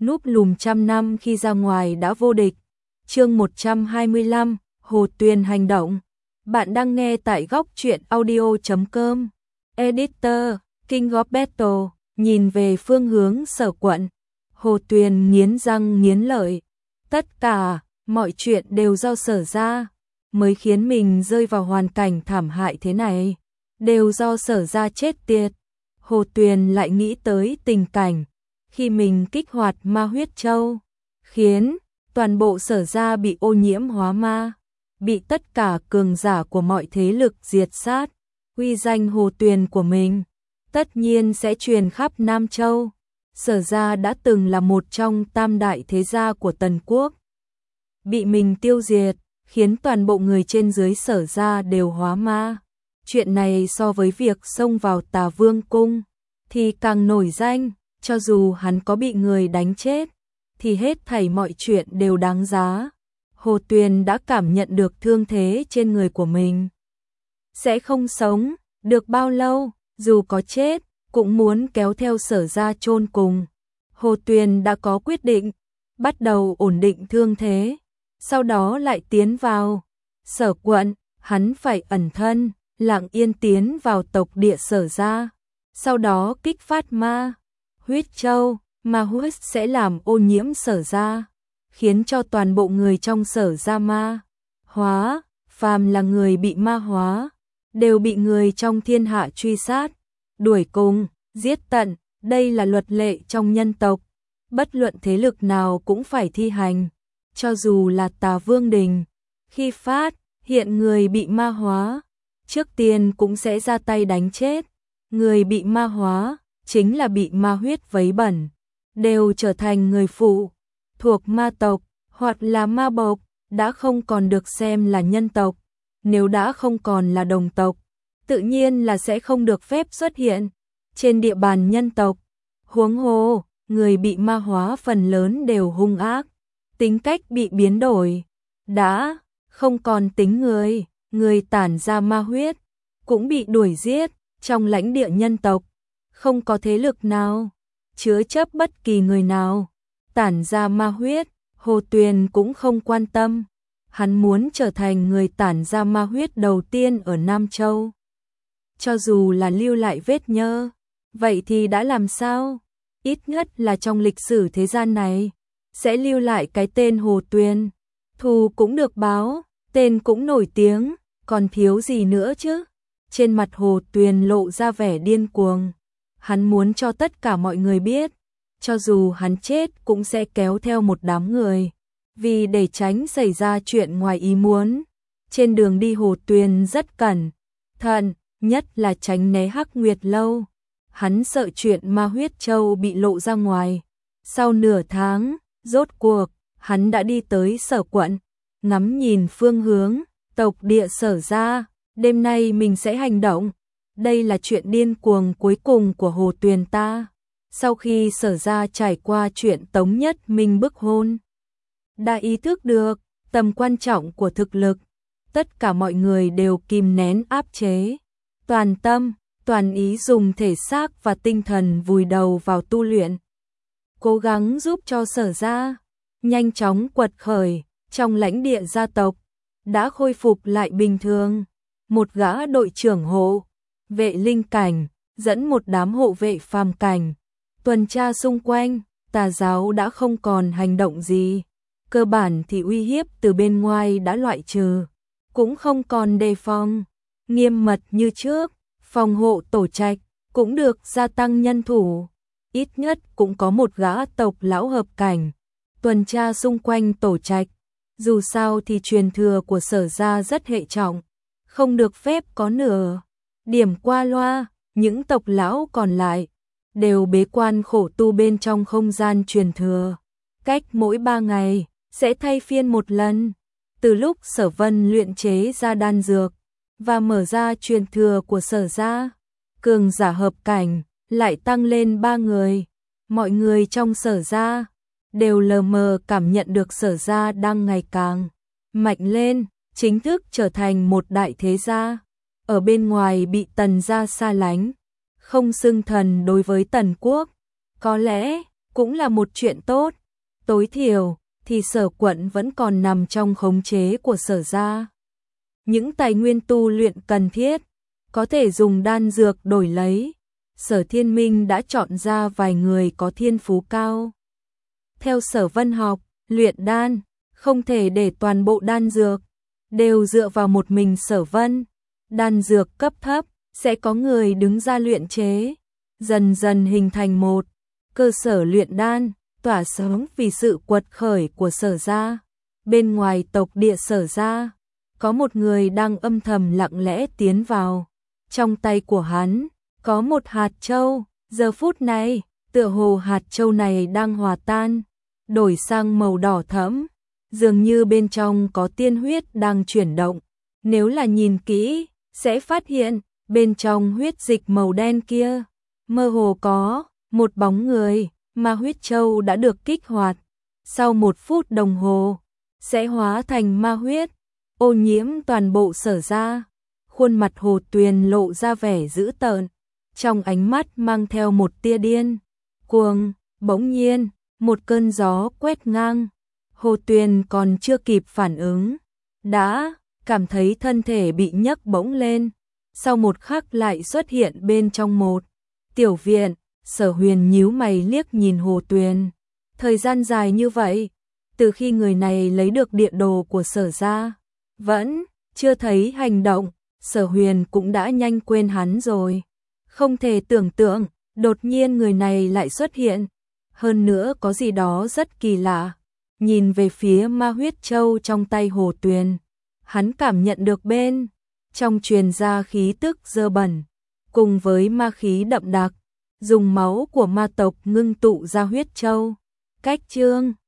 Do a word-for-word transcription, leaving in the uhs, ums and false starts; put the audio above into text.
núp lùm trăm năm khi ra ngoài đã vô địch. Chương một trăm hai mươi lăm, Hồ Tuyền hành động. Bạn đang nghe tại góc truyện audio chấm com. Editor, King of Battle, nhìn về phương hướng Sở Quận. Hồ Tuyền nghiến răng nghiến lợi. Tất cả, mọi chuyện đều do Sở gia, mới khiến mình rơi vào hoàn cảnh thảm hại thế này. Đều do Sở gia chết tiệt. Hồ Tuyền lại nghĩ tới tình cảnh khi mình kích hoạt ma huyết châu, khiến toàn bộ Sở gia bị ô nhiễm hóa ma, bị tất cả cường giả của mọi thế lực diệt sát. Uy danh Hồ Tuyền của mình tất nhiên sẽ truyền khắp Nam Châu. Sở gia đã từng là một trong tam đại thế gia của Tần Quốc, bị mình tiêu diệt, khiến toàn bộ người trên dưới Sở gia đều hóa ma. Chuyện này so với việc xông vào Tà Vương cung thì càng nổi danh. Cho dù hắn có bị người đánh chết, thì hết thảy mọi chuyện đều đáng giá. Hồ Tuyền đã cảm nhận được thương thế trên người của mình sẽ không sống được bao lâu, dù có chết cũng muốn kéo theo Sở gia chôn cùng. Hồ Tuyền đã có quyết định, bắt đầu ổn định thương thế, sau đó lại tiến vào Sở Quận. Hắn phải ẩn thân, lặng yên tiến vào tộc địa Sở gia, sau đó kích phát ma huyết châu. Ma huyết sẽ làm ô nhiễm Sở gia, khiến cho toàn bộ người trong Sở gia ma hóa. Phàm là người bị ma hóa đều bị người trong thiên hạ truy sát, đuổi cùng, giết tận. Đây là luật lệ trong nhân tộc, bất luận thế lực nào cũng phải thi hành. Cho dù là Tà Vương Đình, khi phát hiện người bị ma hóa, trước tiên cũng sẽ ra tay đánh chết. Người bị ma hóa chính là bị ma huyết vấy bẩn, đều trở thành người phụ thuộc ma tộc hoặc là ma bộc, đã không còn được xem là nhân tộc. Nếu đã không còn là đồng tộc, tự nhiên là sẽ không được phép xuất hiện trên địa bàn nhân tộc. Huống hồ, người bị ma hóa phần lớn đều hung ác, tính cách bị biến đổi, đã không còn tính người. Người tản ra ma huyết cũng bị đuổi giết. Trong lãnh địa nhân tộc, không có thế lực nào chứa chấp bất kỳ người nào tản ra ma huyết. Hồ Tuyền cũng không quan tâm, hắn muốn trở thành người tản ra ma huyết đầu tiên ở Nam Châu. Cho dù là lưu lại vết nhơ, vậy thì đã làm sao? Ít nhất là trong lịch sử thế gian này sẽ lưu lại cái tên Hồ Tuyền. Thù cũng được báo, tên cũng nổi tiếng, còn thiếu gì nữa chứ? Trên mặt Hồ Tuyền lộ ra vẻ điên cuồng. Hắn muốn cho tất cả mọi người biết, cho dù hắn chết cũng sẽ kéo theo một đám người. Vì để tránh xảy ra chuyện ngoài ý muốn, trên đường đi Hồ Tuyền rất cẩn thận, nhất là tránh né Hắc Nguyệt Lâu. Hắn sợ chuyện ma huyết châu bị lộ ra ngoài. Sau nửa tháng, rốt cuộc, hắn đã đi tới Sở Quận, ngắm nhìn phương hướng tộc địa Sở gia. Đêm nay mình sẽ hành động. Đây là chuyện điên cuồng cuối cùng của Hồ Tuyền ta. Sau khi Sở gia trải qua chuyện Tống Nhất Minh bức hôn, đã ý thức được tầm quan trọng của thực lực. Tất cả mọi người đều kìm nén áp chế, toàn tâm, toàn ý dùng thể xác và tinh thần vùi đầu vào tu luyện, cố gắng giúp cho Sở gia nhanh chóng quật khởi. Trong lãnh địa gia tộc đã khôi phục lại bình thường. Một gã đội trưởng hộ vệ linh cảnh dẫn một đám hộ vệ phàm cảnh tuần tra xung quanh. Tà giáo đã không còn hành động gì, cơ bản thì uy hiếp từ bên ngoài đã loại trừ, cũng không còn đề phòng nghiêm mật như trước. Phòng hộ tổ trạch cũng được gia tăng nhân thủ, ít nhất cũng có một gã tộc lão hợp cảnh tuần tra xung quanh tổ trạch. Dù sao thì truyền thừa của Sở gia rất hệ trọng, không được phép có nửa điểm qua loa. Những tộc lão còn lại đều bế quan khổ tu bên trong không gian truyền thừa, cách mỗi ba ngày sẽ thay phiên một lần. Từ lúc Sở Vân luyện chế ra đan dược và mở ra truyền thừa của Sở gia, cường giả hợp cảnh lại tăng lên ba người. Mọi người trong Sở gia đều lờ mờ cảm nhận được Sở gia đang ngày càng mạnh lên, chính thức trở thành một đại thế gia. Ở bên ngoài bị Tần gia xa lánh, không xưng thần đối với Tần quốc. Có lẽ cũng là một chuyện tốt. Tối thiểu thì Sở quận vẫn còn nằm trong khống chế của Sở gia. Những tài nguyên tu luyện cần thiết có thể dùng đan dược đổi lấy. Sở Thiên Minh đã chọn ra vài người có thiên phú cao. Theo Sở Vân học, luyện đan không thể để toàn bộ đan dược đều dựa vào một mình Sở Vân. Đan dược cấp thấp sẽ có người đứng ra luyện chế, dần dần hình thành một cơ sở luyện đan, tỏa sáng vì sự quật khởi của Sở gia. Bên ngoài tộc địa Sở gia, có một người đang âm thầm lặng lẽ tiến vào. Trong tay của hắn có một hạt châu, giờ phút này, tựa hồ hạt châu này đang hòa tan, đổi sang màu đỏ thẫm, dường như bên trong có tiên huyết đang chuyển động. Nếu là nhìn kỹ, sẽ phát hiện bên trong huyết dịch màu đen kia, mơ hồ có một bóng người, mà huyết châu đã được kích hoạt. Sau một phút đồng hồ, sẽ hóa thành ma huyết, ô nhiễm toàn bộ Sở gia. Khuôn mặt Hồ Tuyền lộ ra vẻ dữ tợn, trong ánh mắt mang theo một tia điên cuồng. Bỗng nhiên, một cơn gió quét ngang, Hồ Tuyền còn chưa kịp phản ứng, đã cảm thấy thân thể bị nhấc bổng lên. Sau một khắc lại xuất hiện bên trong một tiểu viện. Sở Huyền nhíu mày liếc nhìn Hồ Tuyền. Thời gian dài như vậy, từ khi người này lấy được địa đồ của Sở gia, vẫn chưa thấy hành động. Sở Huyền cũng đã nhanh quên hắn rồi. Không thể tưởng tượng, đột nhiên người này lại xuất hiện. Hơn nữa có gì đó rất kỳ lạ. Nhìn về phía ma huyết châu trong tay Hồ Tuyền, hắn cảm nhận được bên trong truyền ra khí tức dơ bẩn, cùng với ma khí đậm đặc, dùng máu của ma tộc ngưng tụ ra huyết châu. Cách chương